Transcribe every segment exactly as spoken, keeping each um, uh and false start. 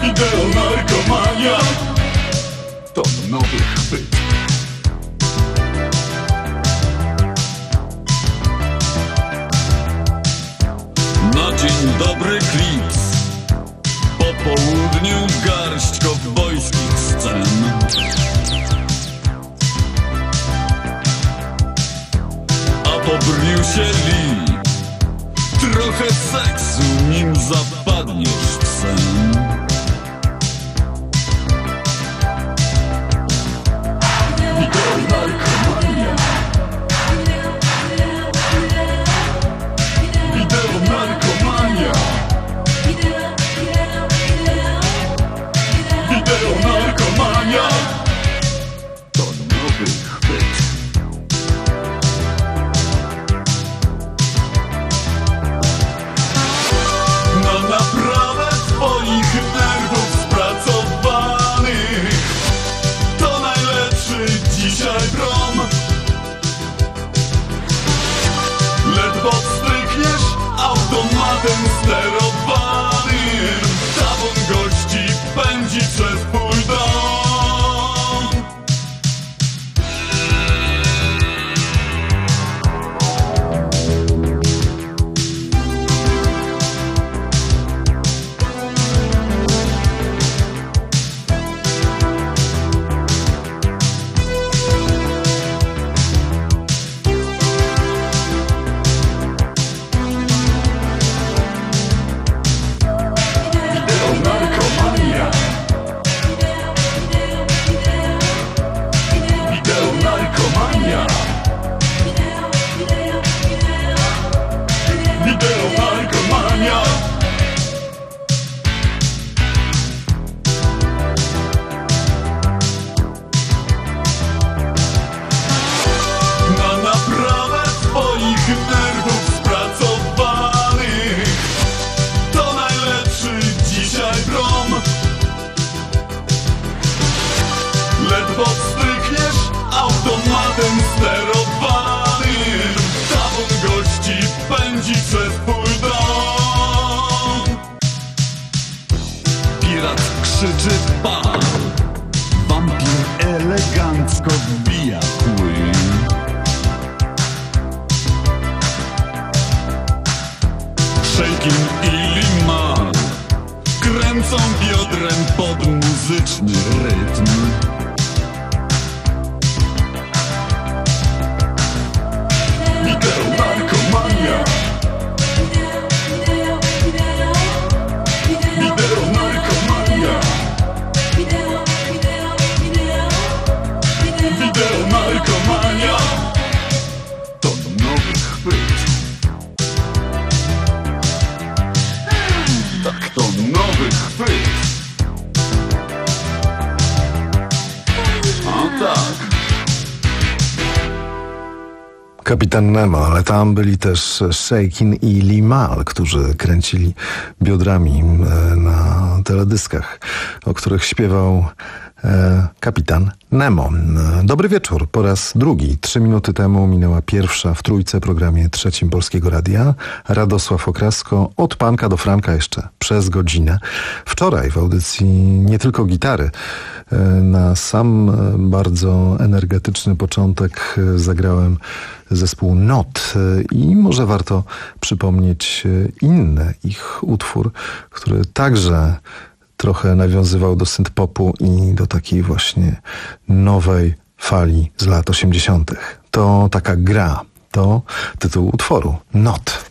Wideonarkomania to nowy chwyt. Na dzień dobry klips, po południu garść kowbojskich scen. A po Bruce'ie Lee trochę seksu, nim zapadniesz w sen. Wideonarkomania. Wideonarkomania. Wideonarkomania to nowy chwyt. Na naprawę twoich nerwów spracowanych to najlepszy dzisiaj prom. Ledwo wstrykniesz automatem sterowanym, tabun gości pędzi przez twój dom. Wideonarkomania. Wideonarkomania. Wideonarkomania. Na naprawę twoich nerwów spracowanych to najlepszy dzisiaj prom. Ledwo wstrykniesz automatem sterowanym, tabun gości pędzi przez twój dom. Pirat krzyczy w bar, wampir elegancko wbija kły. Shakin i Limal kręcą biodrem pod muzyczny rytm. Wideonarkomania. Wideonarkomania. Wideonarkomania to nowy chwyt. Tak, to nowy chwyt. A tak. Kapitan Nemo, ale tam byli też Shakin i Limal, którzy kręcili biodrami na teledyskach, o których śpiewał e, kapitan Nemo. Dobry wieczór. Po raz drugi. Trzy minuty temu minęła pierwsza w Trójce, programie trzecim Polskiego Radia. Radosław Okrasko, od Panka do Franka jeszcze przez godzinę. Wczoraj w audycji nie tylko gitary. Na sam bardzo energetyczny początek zagrałem zespół Not i może warto przypomnieć inny ich utwór, który także trochę nawiązywał do synth-popu i do takiej właśnie nowej fali z lat osiemdziesiątych. To taka gra, to tytuł utworu Not.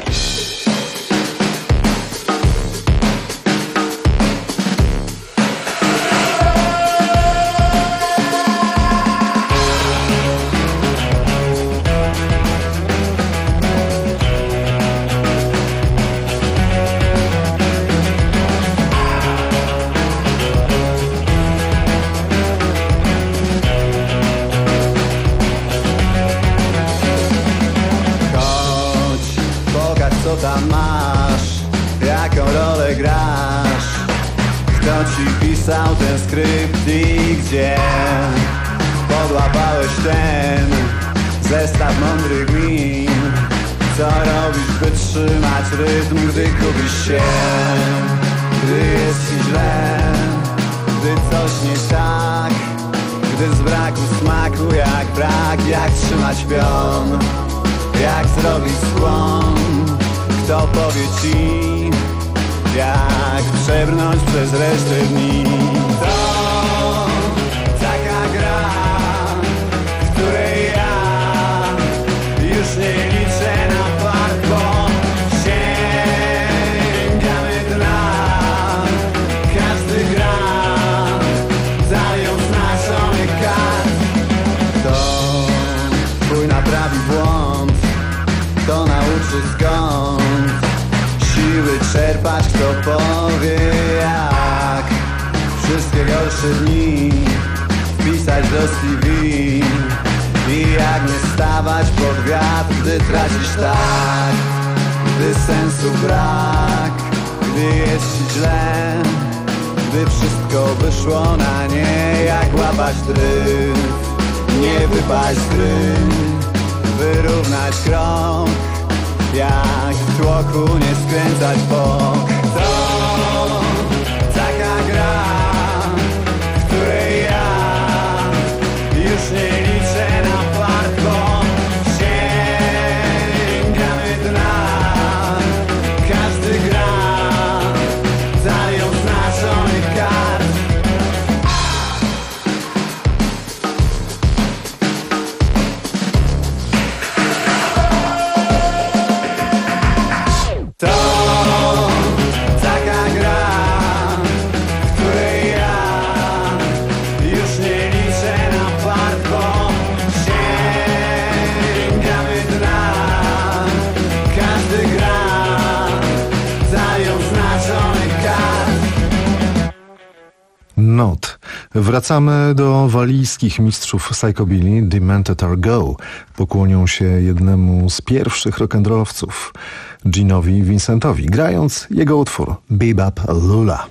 Co tam masz, jaką rolę grasz, kto ci pisał ten skrypt i gdzie podłapałeś ten zestaw mądrych min. Co robisz, by trzymać rytm, gdy gubisz się, gdy jest ci źle? Jak trzymać pion, jak zrobić skłon. Kto powie ci, jak przebrnąć przez resztę dni. To taka gra, w której ja już nie liczę na part, bo sięgamy dna. Każdy gra zajął znaczony kart. To twój naprawi błąd, to nauczy skąd siły czerpać, kto powie jak wszystkie gorsze dni wpisać do C V. I jak nie stawać pod wiatr, gdy tracisz tak, gdy sensu brak, gdy jest ci źle, gdy wszystko wyszło na nie. Jak łapać dryf, nie wypaść z gry, wyrównać krok, jak w tłoku nie skręcać bok. To taka gra, w której ja już nie liczę na part, bo sięgamy dna. Każdy gra zajął znaczony kart. To taka gra, w której ja już nie liczę na part, bo sięgamy dna. Każdy gra zajął znaczony kart. Not. Wracamy do walijskich mistrzów psychobilly. Demented Are Go pokłonią się jednemu z pierwszych rock'n'rollowców, Ginowi Vincentowi, grając jego utwór Bebop Lula.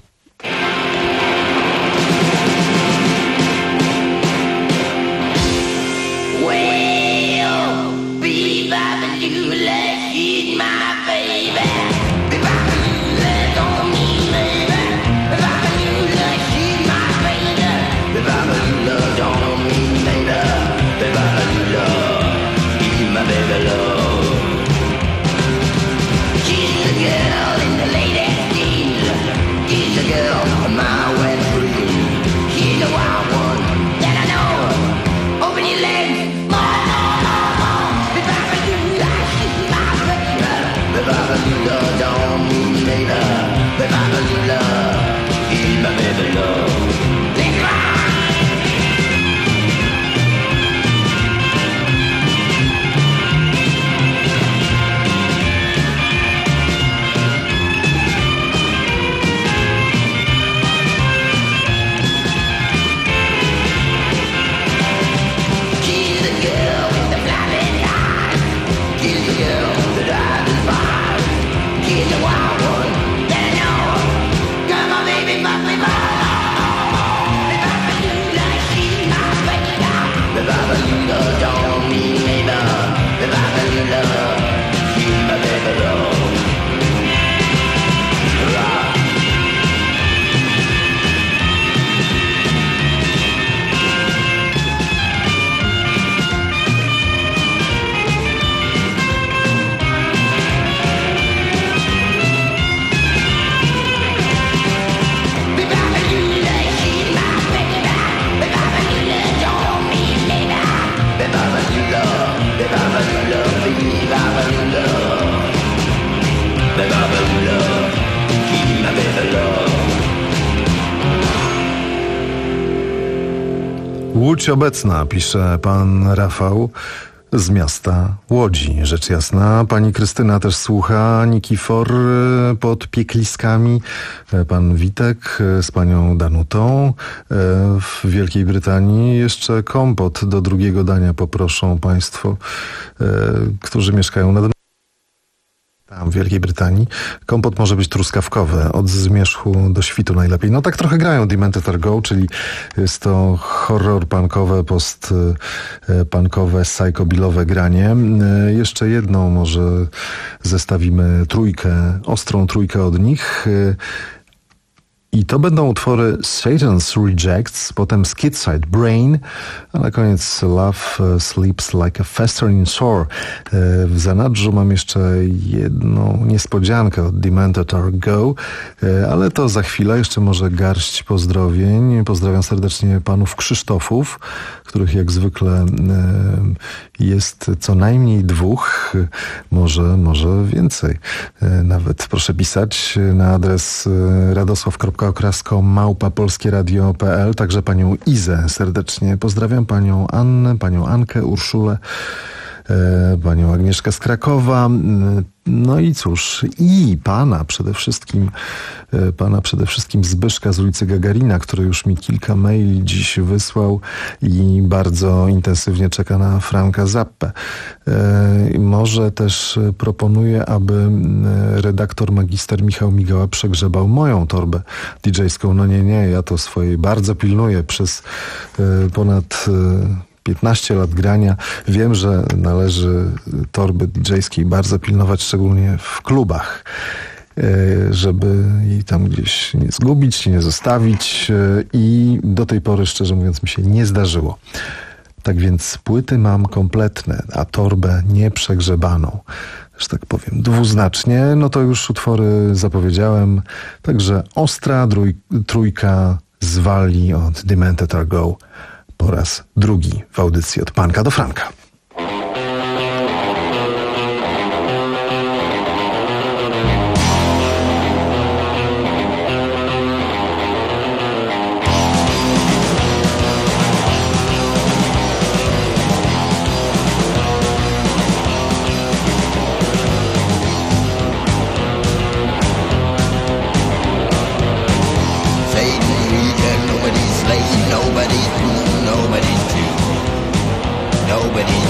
Łódź obecna, pisze pan Rafał z miasta Łodzi. Rzecz jasna, pani Krystyna też słucha, Nikifor pod Piekliskami, pan Witek z panią Danutą w Wielkiej Brytanii. Jeszcze kompot do drugiego dania poproszą państwo, którzy mieszkają nad tam w Wielkiej Brytanii. Kompot może być truskawkowy, od zmierzchu do świtu najlepiej. No tak trochę grają Demented Are Go, czyli jest to horror punkowe, post-punkowe, psychobillowe granie. Jeszcze jedną może zestawimy trójkę, ostrą trójkę od nich. I I to będą utwory Satan's Rejects, potem Skidside Brain, a na koniec Love Sleeps Like a Festering Sore. W zanadrzu mam jeszcze jedną niespodziankę od Demented Are Go, ale to za chwilę. Jeszcze może garść pozdrowień. Pozdrawiam serdecznie panów Krzysztofów, których jak zwykle jest co najmniej dwóch, może, może więcej. Nawet proszę pisać na adres radosław kropka okrasko małpa polskie radio kropka p l. Także panią Izę serdecznie pozdrawiam, panią Annę, panią Ankę, Urszulę, panią Agnieszkę z Krakowa, no i cóż, i pana przede wszystkim, pana przede wszystkim Zbyszka z ulicy Gagarina, który już mi kilka maili dziś wysłał i bardzo intensywnie czeka na Franka Zappę. Może też proponuję, aby redaktor magister Michał Migała przegrzebał moją torbę didżejską. No nie, nie, ja to swojej bardzo pilnuję przez ponad piętnaście lat grania. Wiem, że należy torby didżejskiej bardzo pilnować, szczególnie w klubach, żeby jej tam gdzieś nie zgubić, nie zostawić, i do tej pory, szczerze mówiąc, mi się nie zdarzyło. Tak więc płyty mam kompletne, a torbę nieprzegrzebaną, że tak powiem, dwuznacznie. No to już utwory zapowiedziałem, także ostra drój, trójka z Walii od Demented Are Go po raz drugi w audycji Od Panka do Franka. Nobody's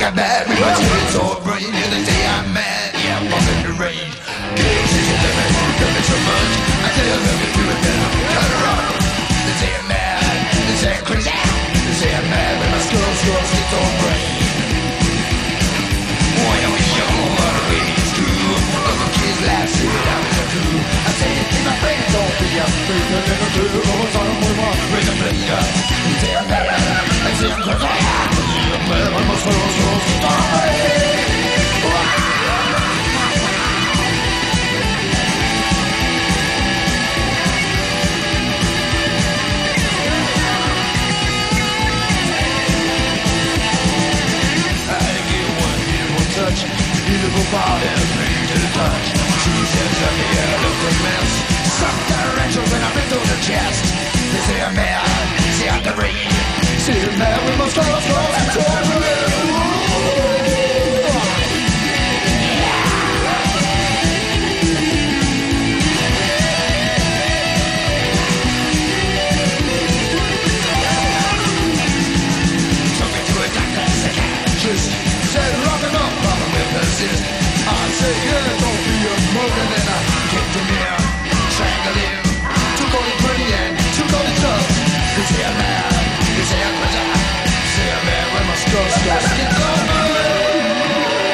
I'm mad, we must get so brain. Yeah, they say I'm mad, yeah, I'm off in the range. Games is a limit, you give me so much. I tell them to do it, then I'm cut her off. They say I'm mad, they say I'm crazy. They say I'm mad, but my skull, skull, sticks on brain. Boy, I was young, what a way it's true. But my kids laugh, say that I was a fool. I say, keep my friends, don't be a freak. The little two, oh, son of my raise a finger. They say I'm mad, they say I'm crazy. I'm mad, but my skull, skull, sticks on brain. Beautiful body, bring to the touch. She says I'm the end of the mess. Some differential when I'm into the chest. They say I'm mad, say I'm the rain. Say I'm mad with my skull, skull, and torment. Took me to a doctor, psychiatrist. Said rock and roll, problem with persist. I said, yeah, don't be a mother. Then I kicked him here, strangled him. Took all the money and took all the drugs. They say I'm mad, they say I'm crazy. Say I'm mad when my skull, skull, skin on my leg.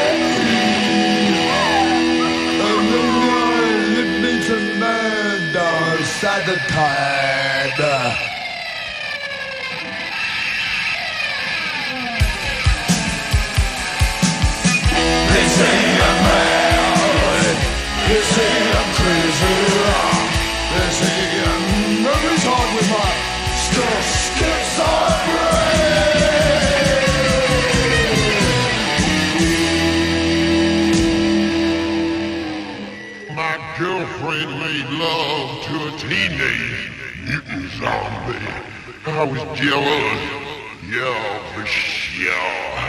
And then I lived me to man, outside the tide. They say I'm mad, they say I'm crazy. They say I'm nervous hard with my still sticks on My girlfriend made love to a teenage mutant zombie. I was jealous, yeah, for sure.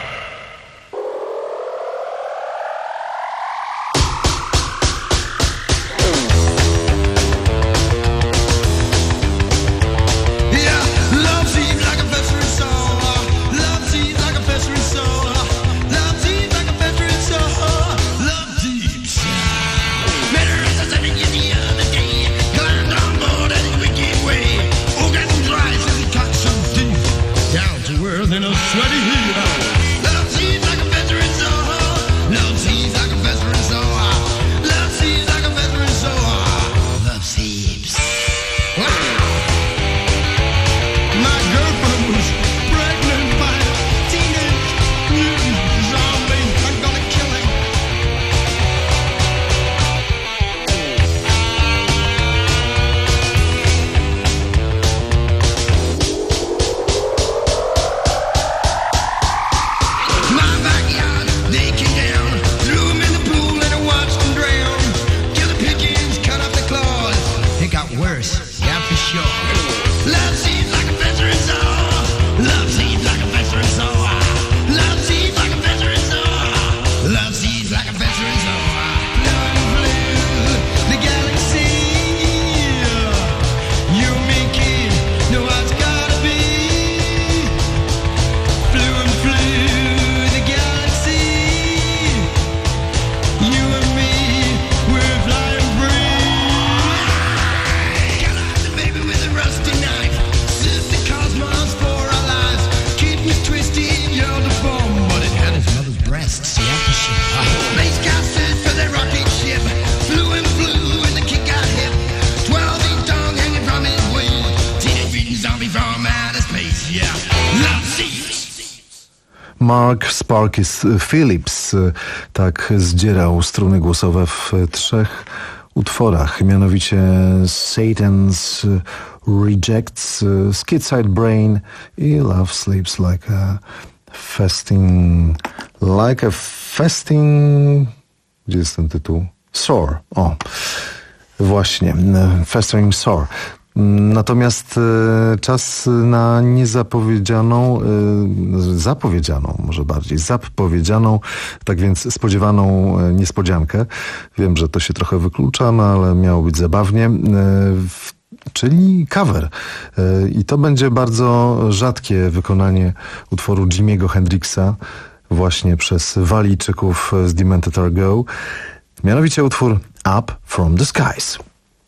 Mark Sparkus Phillips tak zdzierał struny głosowe w trzech utworach, mianowicie Satan's Rejects, Skid Side Brain i Love Sleeps Like a Festing... Like a Festing... Gdzie jest ten tytuł? Sore. O, właśnie. Festering Sore. Natomiast e, czas na niezapowiedzianą, e, zapowiedzianą, może bardziej, zapowiedzianą, tak więc spodziewaną e, niespodziankę. Wiem, że to się trochę wyklucza, no ale miało być zabawnie. E, w, czyli cover. E, I to będzie bardzo rzadkie wykonanie utworu Jimiego Hendrixa. właśnie przez Walijczyków z Demented Are Go. Mianowicie utwór Up From The Skies.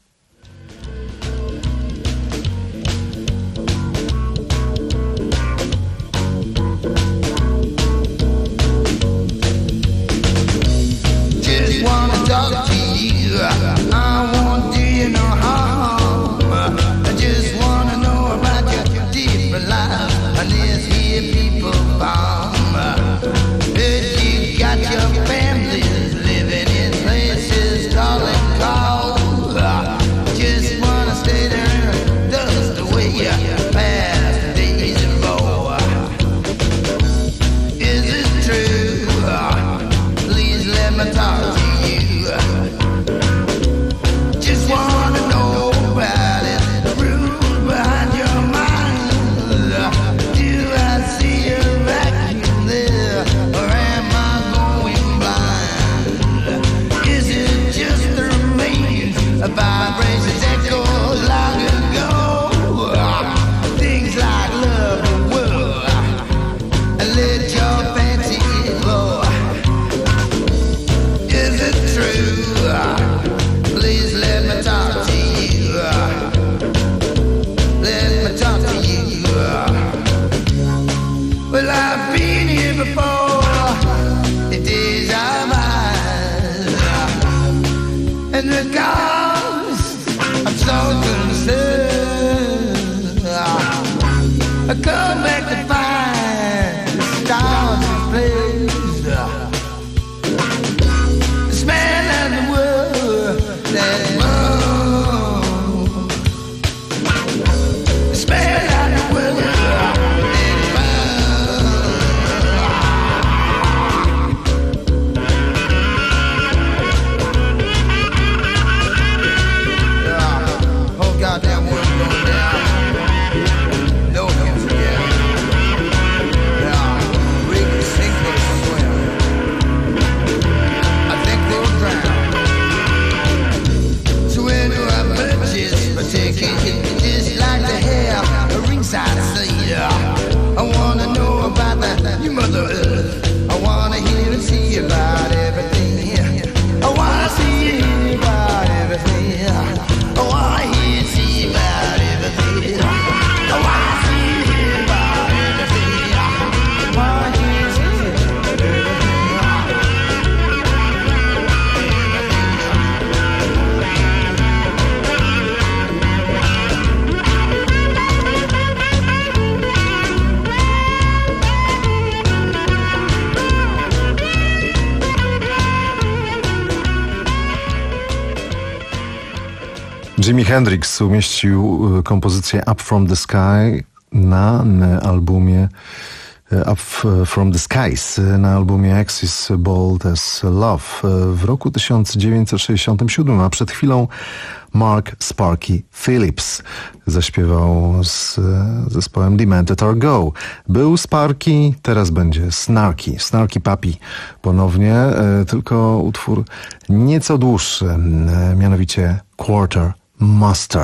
Jimi Hendrix umieścił kompozycję Up From The Sky na albumie Up From The Skies na albumie Axis Bold As Love w roku tysiąc dziewięćset sześćdziesiątym siódmym, a przed chwilą Mark Sparky Phillips zaśpiewał z zespołem Demented Are Go. Był Sparky, teraz będzie Snarky. Snarky Puppy ponownie, tylko utwór nieco dłuższy, mianowicie Quarter Master.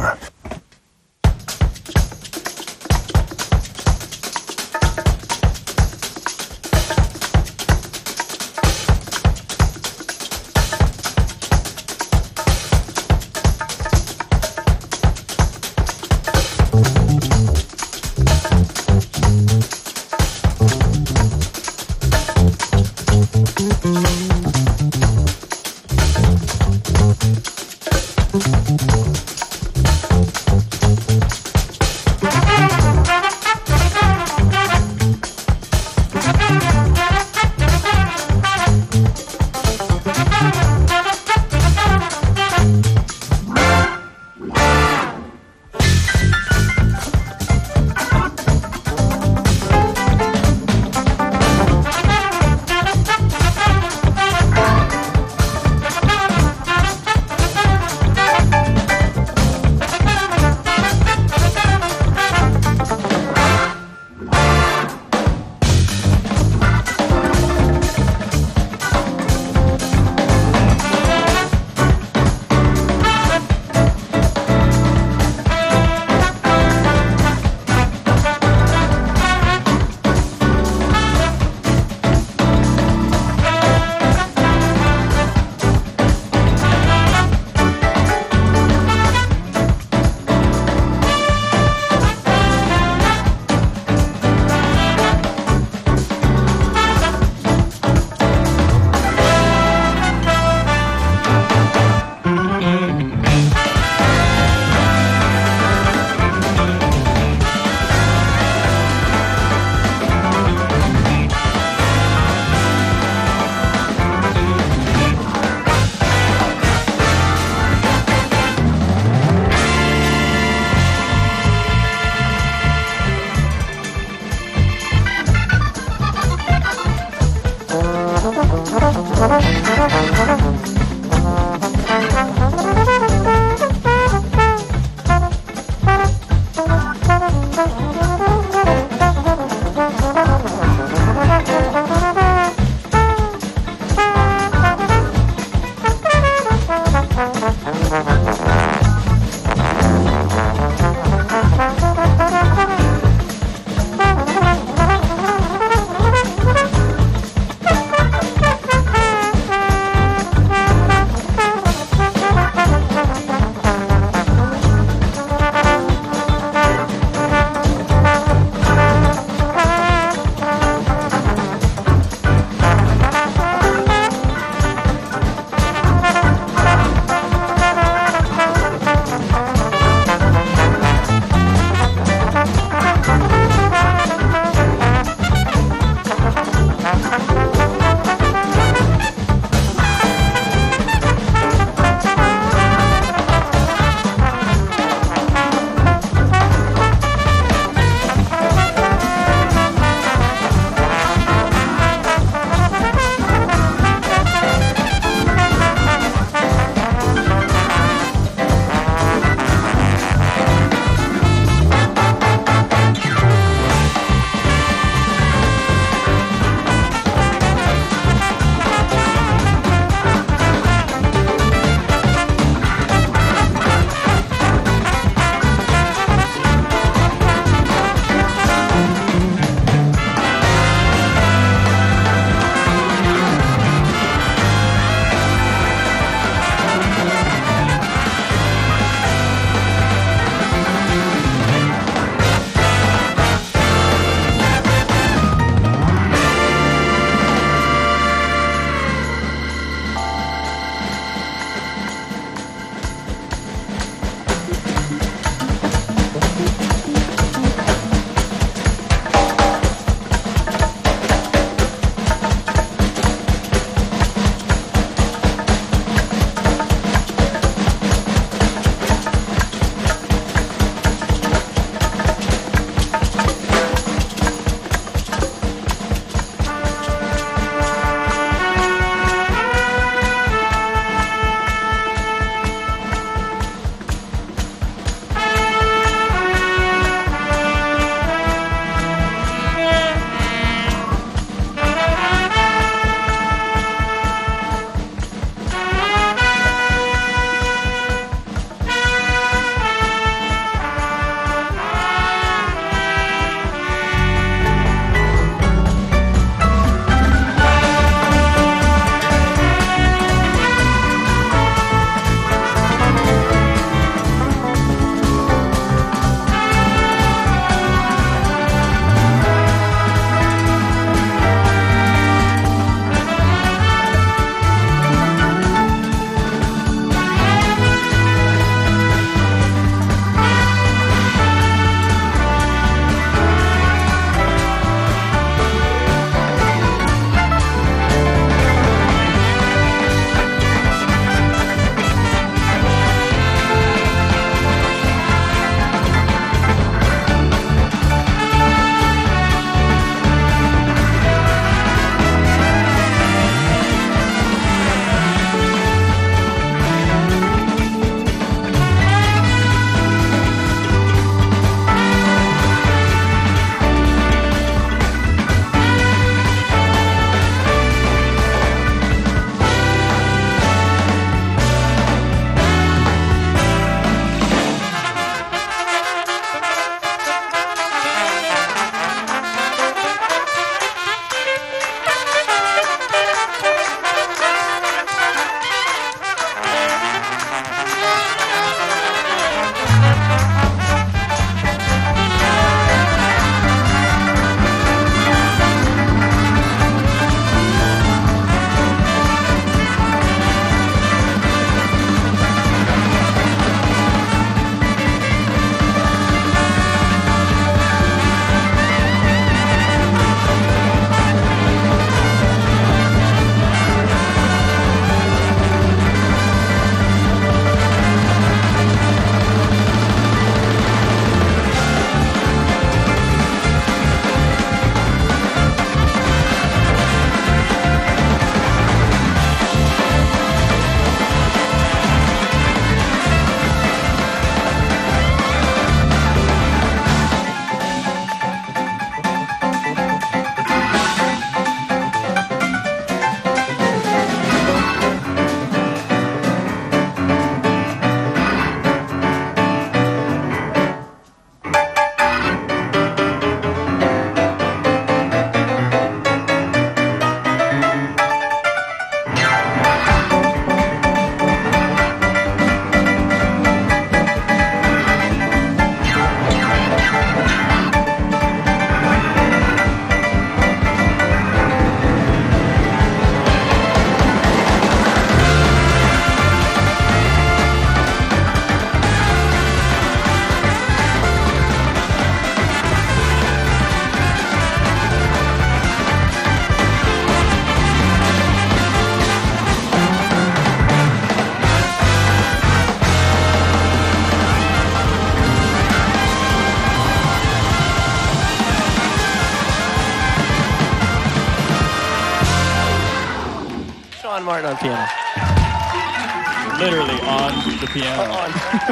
Martin on piano. Literally on the piano. On.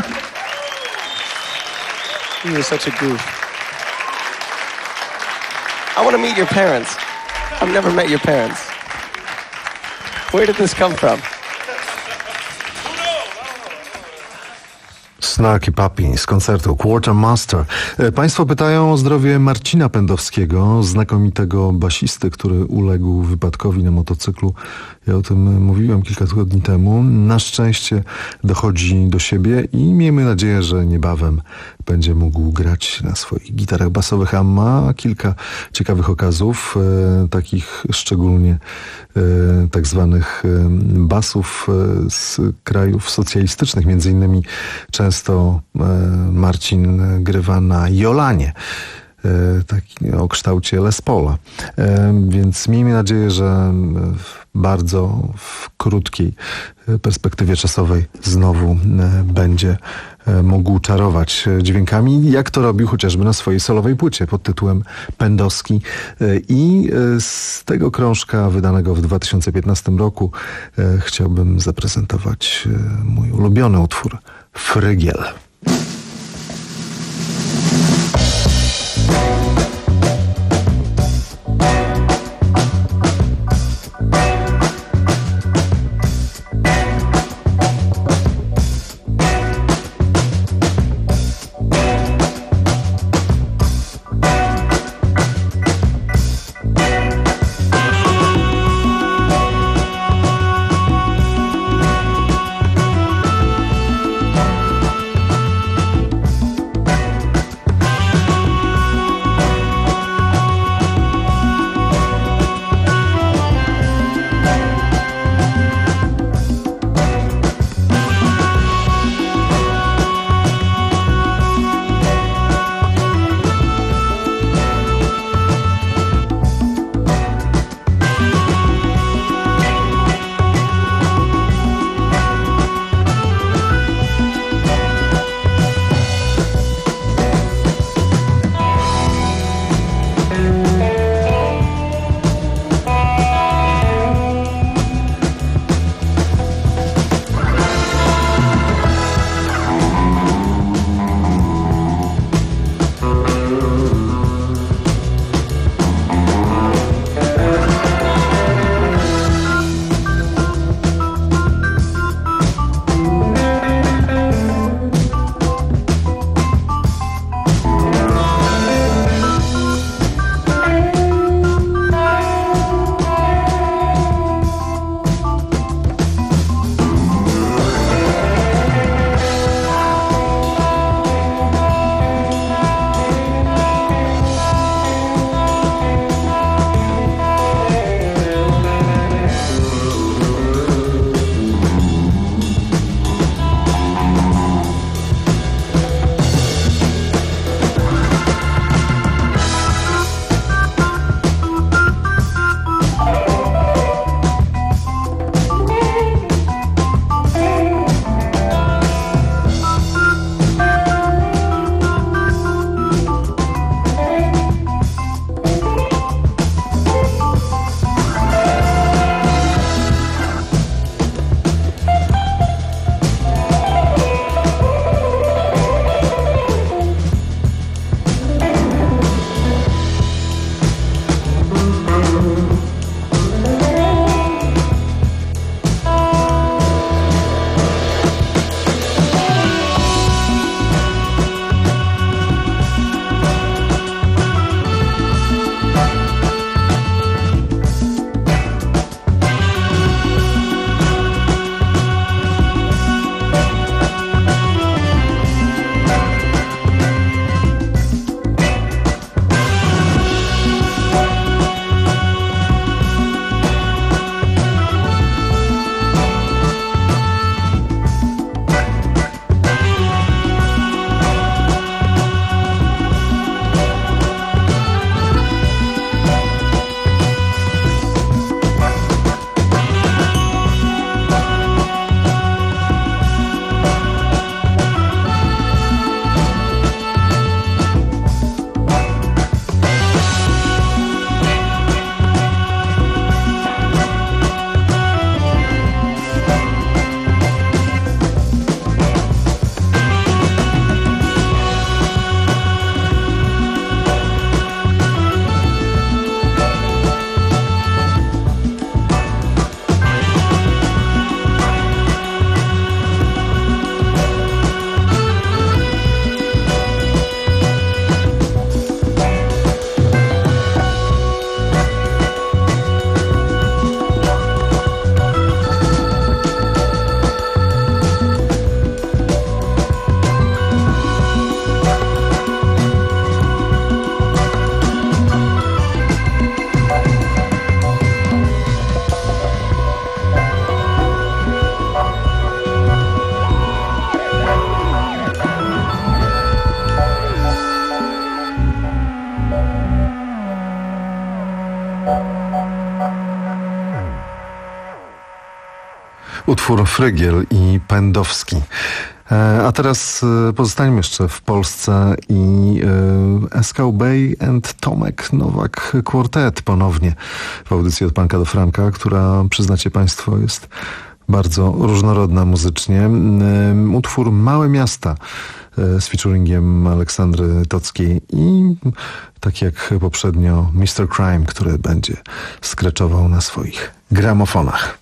You were such a goof. I want to meet your parents. I've never met your parents. Where did this come from? Snarky Puppy z koncertu Quartermaster. Państwo pytają o zdrowie Marcina Pędowskiego, znakomitego basisty, który uległ wypadkowi na motocyklu. Ja o tym mówiłem kilka tygodni temu. Na szczęście dochodzi do siebie i miejmy nadzieję, że niebawem będzie mógł grać na swoich gitarach basowych, a ma kilka ciekawych okazów, e, takich szczególnie e, tak zwanych e, basów e, z krajów socjalistycznych. Między innymi często e, Marcin grywa na Jolanie, taki o kształcie Les Paula. Więc miejmy nadzieję, że bardzo w krótkiej perspektywie czasowej znowu będzie mógł czarować dźwiękami, jak to robił chociażby na swojej solowej płycie pod tytułem Pędowski. I z tego krążka wydanego w dwa tysiące piętnastym roku chciałbym zaprezentować mój ulubiony utwór Frygiel. Utwór Frygiel i Pędowski. A teraz pozostańmy jeszcze w Polsce i Eskał Bey and Tomek Nowak Quartet ponownie w audycji Od Panka do Franka, która, przyznacie Państwo, jest bardzo różnorodna muzycznie. Utwór Małe Miasta z featuringiem Aleksandry Tockiej i tak jak poprzednio mister Crime, który będzie skreczował na swoich gramofonach.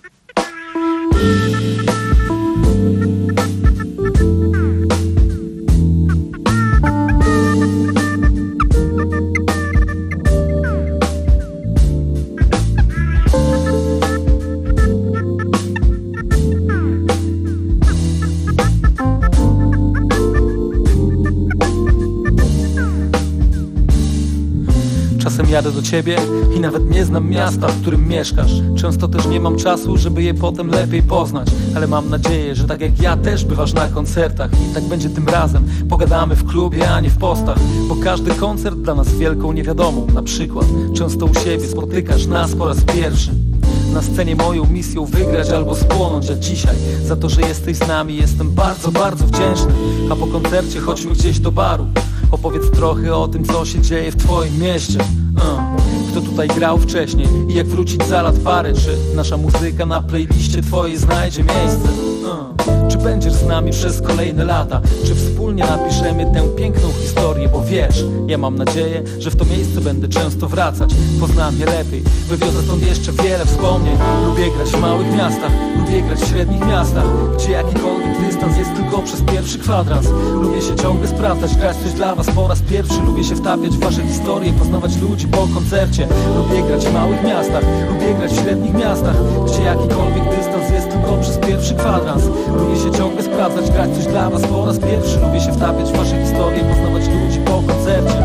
Jadę do ciebie i nawet nie znam miasta, w którym mieszkasz. Często też nie mam czasu, żeby je potem lepiej poznać. Ale mam nadzieję, że tak jak ja też bywasz na koncertach. I tak będzie tym razem. Pogadamy w klubie, a nie w postach. Bo każdy koncert dla nas wielką niewiadomą. Na przykład często u siebie spotykasz nas po raz pierwszy. Na scenie moją misją wygrać albo spłonąć. A dzisiaj za to, że jesteś z nami, jestem bardzo, bardzo wdzięczny. A po koncercie chodźmy gdzieś do baru. Opowiedz trochę o tym, co się dzieje w twoim mieście. uh. Kto tutaj grał wcześniej i jak wrócić za lat parę. Czy nasza muzyka na playliście twojej znajdzie miejsce? uh. Czy będziesz z nami przez kolejne lata? Czy wspólnie napiszemy tę piękną historię? Bo wiesz, ja mam nadzieję, że w to miejsce będę często wracać. Poznam je lepiej, wywiozę stąd jeszcze wiele wspomnień. Lubię grać w małych miastach, lubię grać w średnich miastach, gdzie jakikolwiek dystans jest tylko przez pierwszy kwadrans. Lubię się ciągle sprawdzać, grać coś dla was po raz pierwszy. Lubię się wtapiać w wasze historie, poznawać ludzi po koncercie. Lubię grać w małych miastach, lubię grać w średnich miastach, gdzie jakikolwiek dystans jest tylko przez pierwszy kwadrans. Lubię się ciągle sprawdzać, grać coś dla was po raz pierwszy. Lubię się wtapiać w wasze historie, poznawać ludzi po koncercie.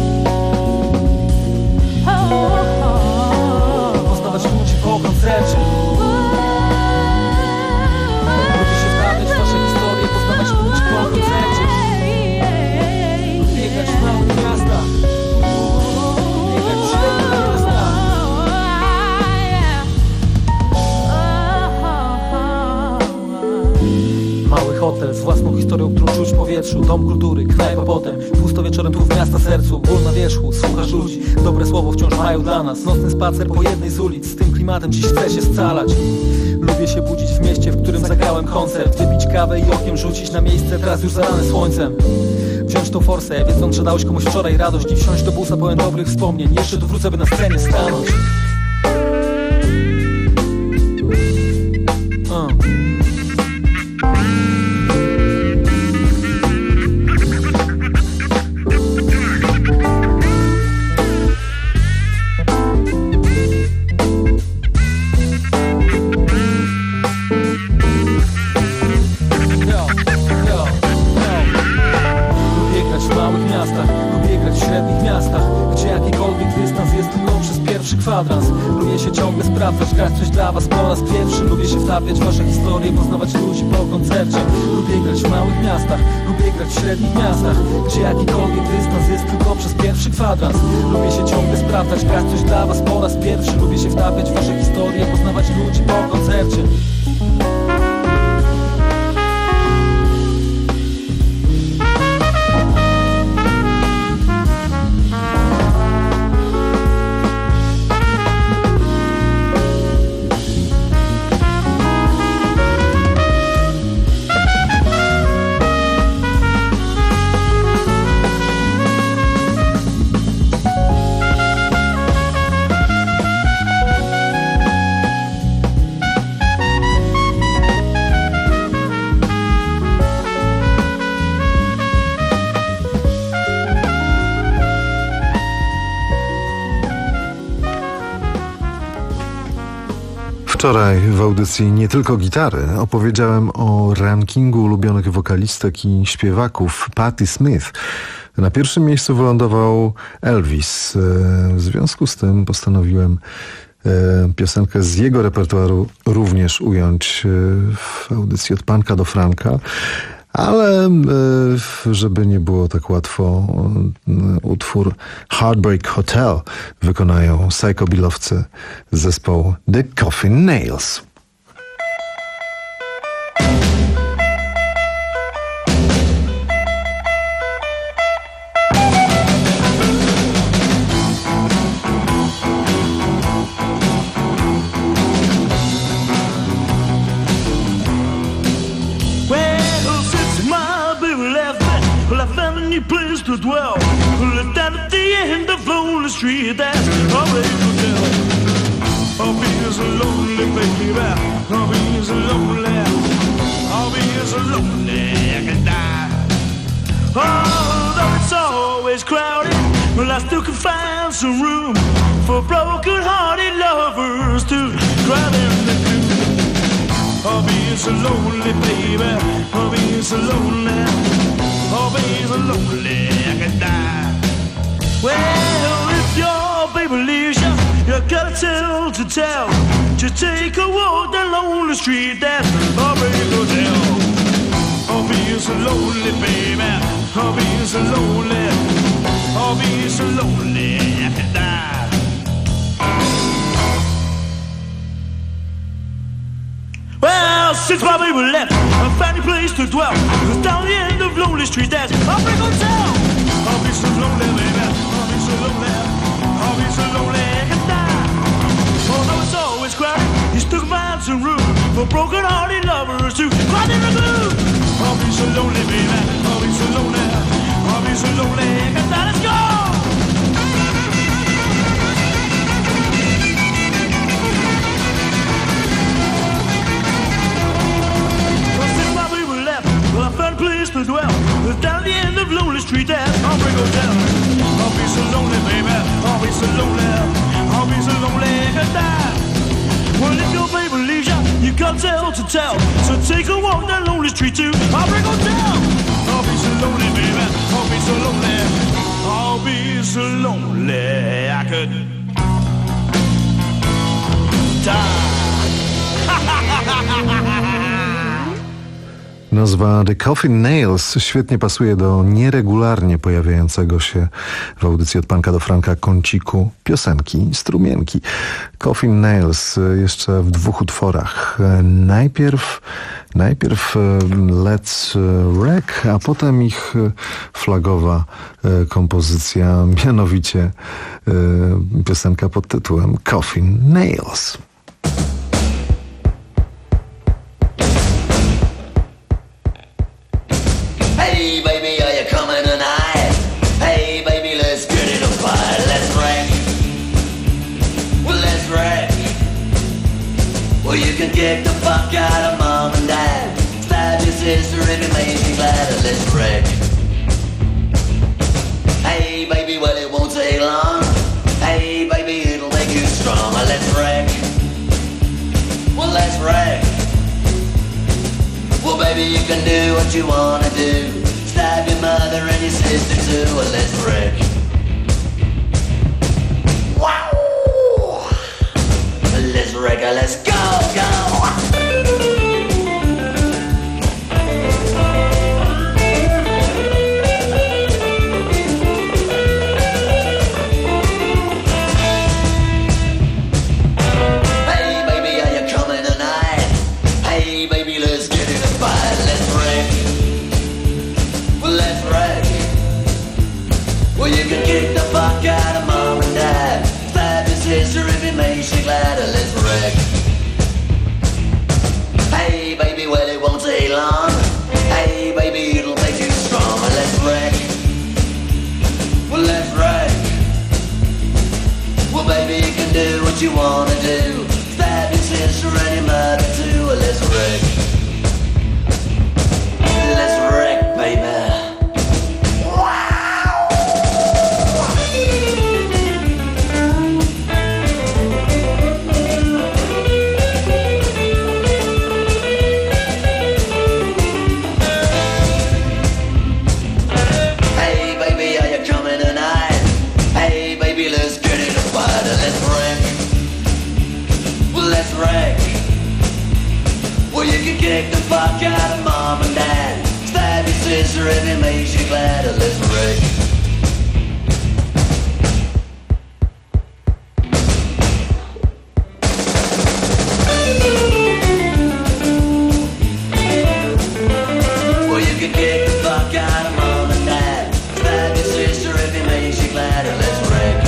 Poznawać ludzi po koncercie. Lubię się wtapiać w wasze historie, poznawać ludzi po koncercie. Lubię grać w małych miastach, lubię grać w średnich miastach. Mały hotel z własną historią, którą czuć w powietrzu. Dom kultury, knajpa potem, pusto wieczorem tu w miasta sercu. Ból na wierzchu, słuchasz ludzi, dobre słowo wciąż mają dla nas. Nocny spacer po jednej z ulic, z tym klimatem dziś chcę się scalać. Lubię się budzić w mieście, w którym zagrałem koncert. Wypić kawę i okiem rzucić na miejsce, teraz już zalane słońcem. Wziąć tą forsę, wiedząc, że dałeś komuś wczoraj radość. I wsiąść do busa pełen dobrych wspomnień. Jeszcze tu wrócę, by na scenie stanąć. uh. Kwadrans. Lubię się ciągle sprawdzać, grać coś dla was po raz pierwszy. Lubię się wtapiać w wasze historie, poznawać ludzi po koncercie. Lubię grać w małych miastach, lubię grać w średnich miastach, gdzie jakikolwiek dystans jest tylko przez pierwszy kwadrans. Lubię się ciągle sprawdzać, grać coś dla was po raz pierwszy. Lubię się wtapiać w wasze historie, poznawać ludzi po koncercie. Wczoraj w audycji Nie Tylko Gitary opowiedziałem o rankingu ulubionych wokalistek i śpiewaków Patti Smith. Na pierwszym miejscu wylądował Elvis. W związku z tym postanowiłem piosenkę z jego repertuaru również ująć w audycji Od Panka do Franka. Ale żeby nie było tak łatwo, utwór Heartbreak Hotel wykonają psychobilowcy zespołu The Coffin Nails. lonely street, that's a place to tell. I'll be so lonely, baby. I'll be so lonely. I'll be so lonely I can die. Although it's always crowded, well, I still can find some room for broken-hearted lovers to cry in the gloom. I'll be so lonely, baby. I'll be so lonely. I'll be so lonely I can die. Well, if your baby leaves you, you gotta tell to tell. Just take a walk down lonely street, that's a brave hotel. I'll be so lonely, baby. I'll be so lonely. I'll be so lonely I can die. Well, since my baby left, I found a place to dwell. Cause down the end of lonely street, that's a brave hotel. I'll be so lonely, baby. I'll be so lonely. I'll be so lonely I can die. Although it's always crowded, you still can find some room for broken-hearted lovers to cry in the gloom. I'll be so lonely, baby. I'll be so lonely. I'll be so lonely I can die. Let's go! Well, since my baby left, well, I found a place to dwell. It's down the end of lonely street, that's Heartbreak Hotel. I'll be so lonely, baby. I'll be so lonely. I'll be so lonely I can die. Well, if your baby leaves you, you got tell to tell. So take a walk down lonely street to Heartbreak Hotel. I'll be so lonely, baby. I'll be so lonely. I'll be so lonely I could die. Nazwa The Coffin Nails świetnie pasuje do nieregularnie pojawiającego się w audycji Od Panka do Franka kąciku piosenki Strumienki. Coffin Nails jeszcze w dwóch utworach. Najpierw, najpierw Let's Wreck, a potem ich flagowa kompozycja, mianowicie piosenka pod tytułem Coffin Nails. Hey baby, are you coming tonight? Hey baby, let's get it a fight. Let's wreck. Well, let's wreck. Well, you can kick the fuck out of mom and dad. Stab your sister if it makes you glad. Let's wreck. Hey baby, well it won't take long. Hey baby, it'll make you strong. Let's wreck. Well, let's wreck. Well, baby, you can do what you wanna do. Stab your mother and your sister too. Well, let's wreck. Wow! Let's wreck. Let's go, go! You can kick the fuck out of mom and dad. Stab your sister if it makes you glad. Let's wreck. Hey baby, well it won't take long. Hey baby, it'll make you strong. Let's wreck. Well, let's wreck. Well, baby, you can do what you wanna do. Stab your sister and your mother too. Let's wreck. Let's wreck, baby. Well, you can kick the fuck out of mom and dad. Stab your sister if it makes you glad. Let's wreck. Well, you can kick the fuck out of mom and dad. Stab your sister if it makes you glad. Let's wreck.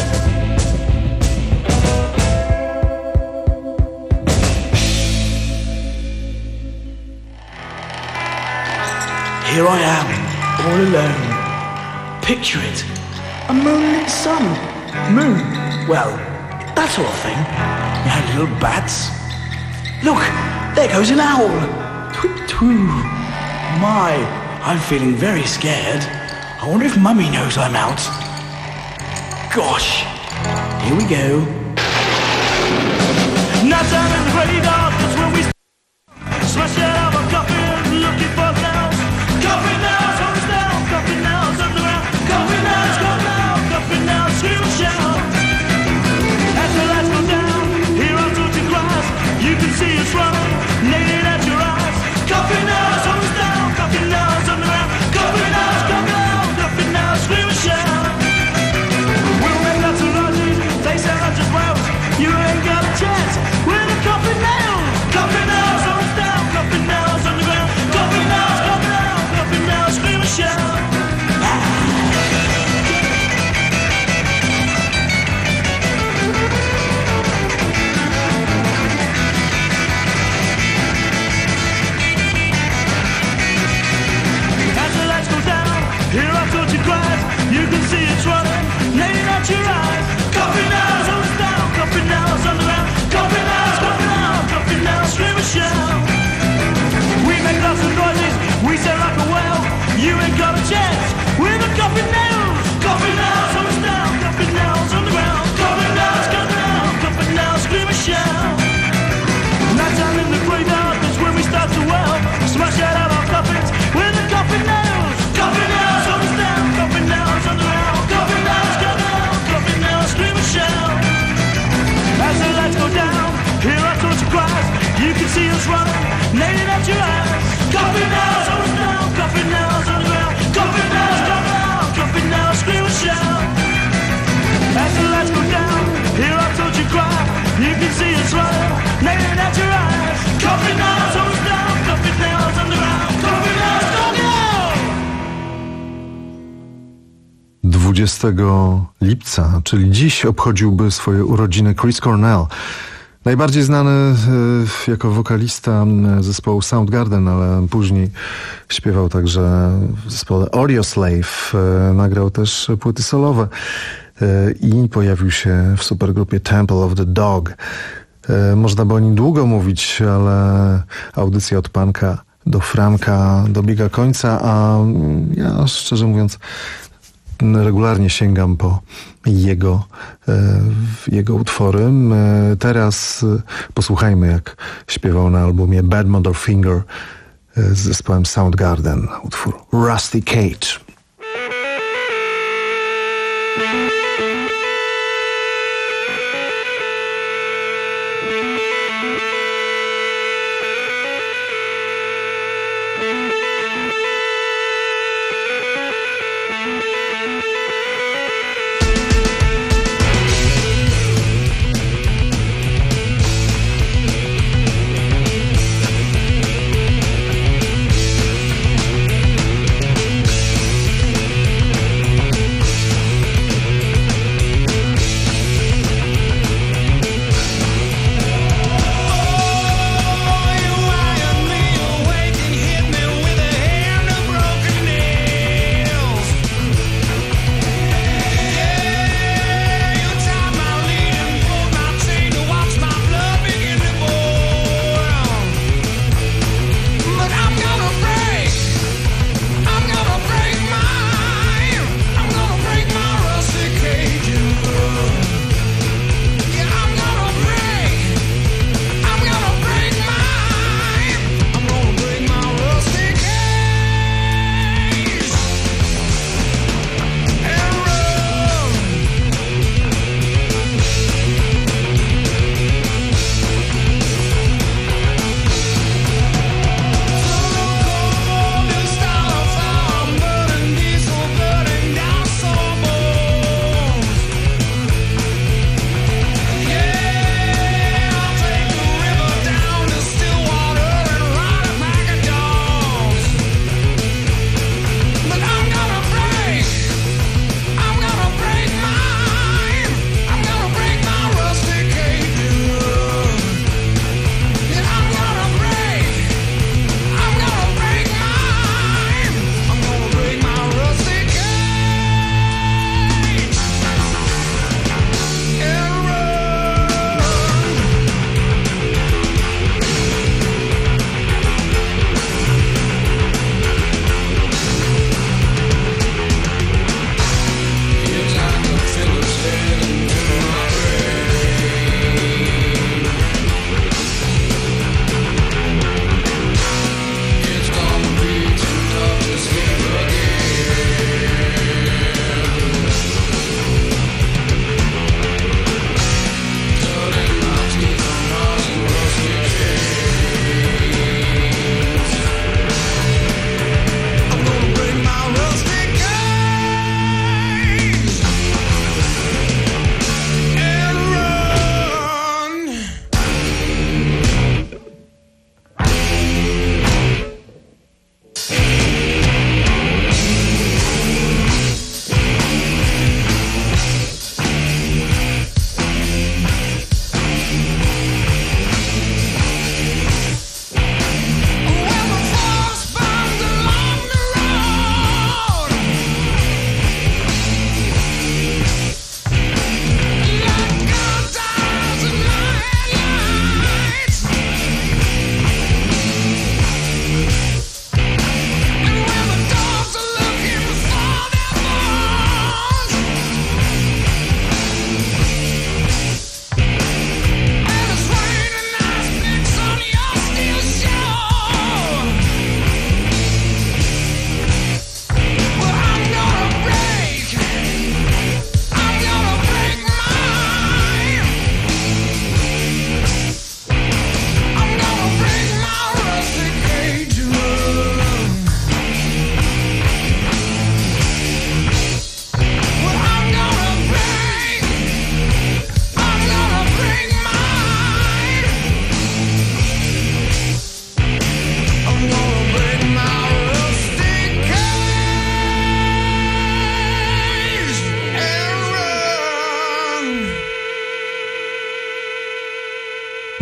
Here I am, all alone. Picture it, a moonlit sun Moon. Well, that sort of thing. You had little bats. Look, there goes an owl. Tweet, tweet. My, I'm feeling very scared. I wonder if Mummy knows I'm out. Gosh, here we go. Now down in the graveyard, that's when we smash out our coffin, looking for nails. Coffin nails, hold down, coffin nails underground. Coffin nails, go down, coffin nails, scream and shout. As the lights go down, here on Torture Grass, you can see us running, naked at your eyes. Coffin nails, hold down, coffin nails underground. Coffin nails, go down, coffin nails, scream and shout. We'll make lots of noises, they sound like just wells. You ain't got a chance with a coffin nails. Coffin nails, hold down, coffin nails underground. Coffin nails, go down, coffin nails, scream and shout. As the lights go down, here I thought you cried. You can see it's running, laying at your eyes. Coffin nails, hold down, coffin nails underground. Coffin nails, coffin nails, coffin nails, scream and shout. We make lots of noises, we sound like a whale. You ain't got a chance with the coffin nails. Coffin nails, hold down, coffin nails underground. Coffin nails, go down, coffin nails, scream and shout. Night time in the graveyard, that's when we start to wail. Smash out all our coffins with the coffin nails. Coffin nails, hold down, coffin nails underground. Coffin nails, go down, coffin nails, scream and shout. As the lights go down, here I thought you cries. You can see us running, naked at your eyes. Coffin nails, hold down, coffin nails underground. Coffin nails, go down, coffin nails, scream and shout. As the lights go down, here I thought you cry. You can see us running, naked at your eyes. Coffin nails, hold down, coffin nails underground. Coffin nails, go down. dwudziestego lipca, czyli dziś, obchodziłby swoje urodziny Chris Cornell. Najbardziej znany y, jako wokalista zespołu Soundgarden, ale później śpiewał także w zespole Audioslave. Y, nagrał też płyty solowe y, i pojawił się w supergrupie Temple of the Dog. Y, można by o nim długo mówić, ale audycja od Panka do Franka dobiega końca, a ja szczerze mówiąc regularnie sięgam po jego, jego utwory. Teraz posłuchajmy, jak śpiewał na albumie Bad Mother Finger z zespołem Soundgarden utwór Rusty Cage.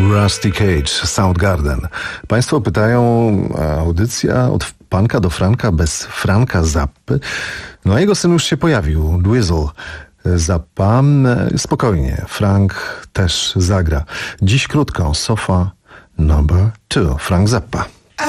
Rusty Cage, Soundgarden. Państwo pytają, audycja od Panka do Franka bez Franka Zappy? No a jego syn już się pojawił, Dwizzle Zappa. Spokojnie, Frank też zagra. Dziś krótko, Sofa number two, Frank Zappa.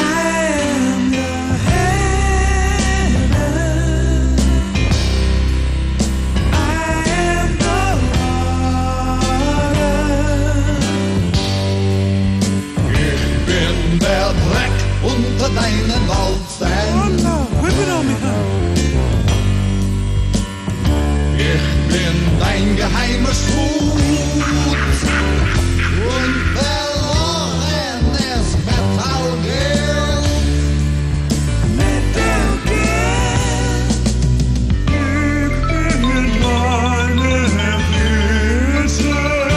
Unter deinen Walzen. Ich bin dein geheimer Schutz und verlorenes Metallgeld. Metallgeld. Ich bin deine Füße.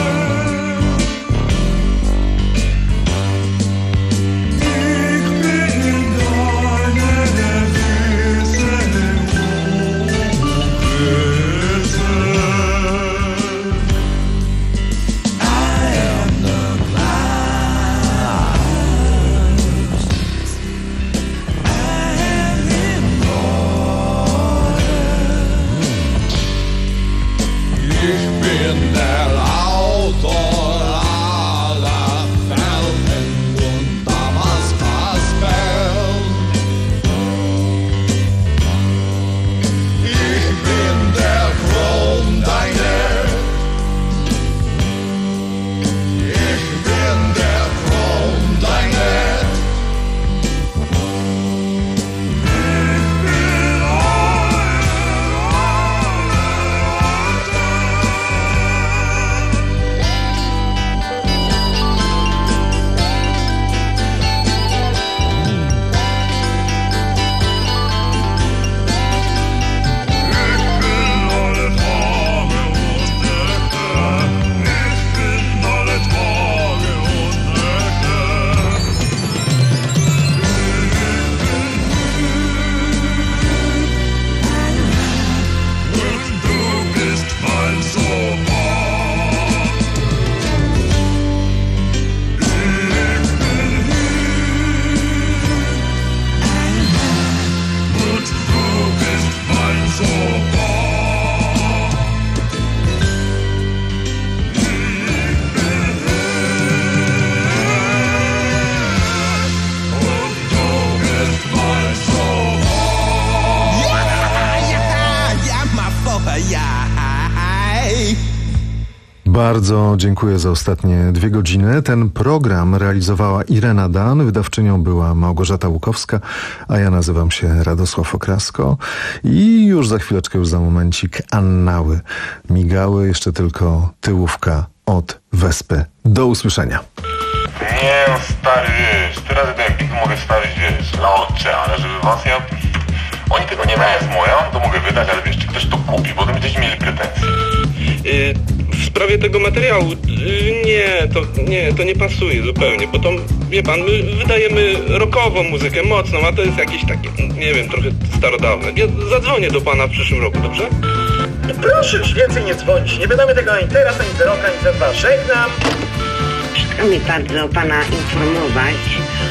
Bardzo dziękuję za ostatnie dwie godziny. Ten program realizowała Irena Dan, wydawczynią była Małgorzata Łukowska, a ja nazywam się Radosław Okrasko i już za chwileczkę, już za momencik annały migały, jeszcze tylko tyłówka od Wespy. Do usłyszenia. Nie, no stary, wiesz, teraz ten pik mogę wstawić, wiesz, na ocean, żeby was nie... Oni tego nie wezmą, ja wam to mogę wydać, ale wiesz, czy ktoś to kupi, bo to będziecie mieli pretensje. Yy, w sprawie tego materiału, yy, nie, to nie, to nie pasuje zupełnie, bo to, wie pan, my wydajemy rockową muzykę, mocną, a to jest jakieś takie, nie wiem, trochę starodawne. Ja zadzwonię do pana w przyszłym roku, dobrze? Proszę już więcej nie dzwonić, nie wydamy tego ani teraz, ani za rok, ani za dwa. Żegnam. Przykro mi bardzo pana informować,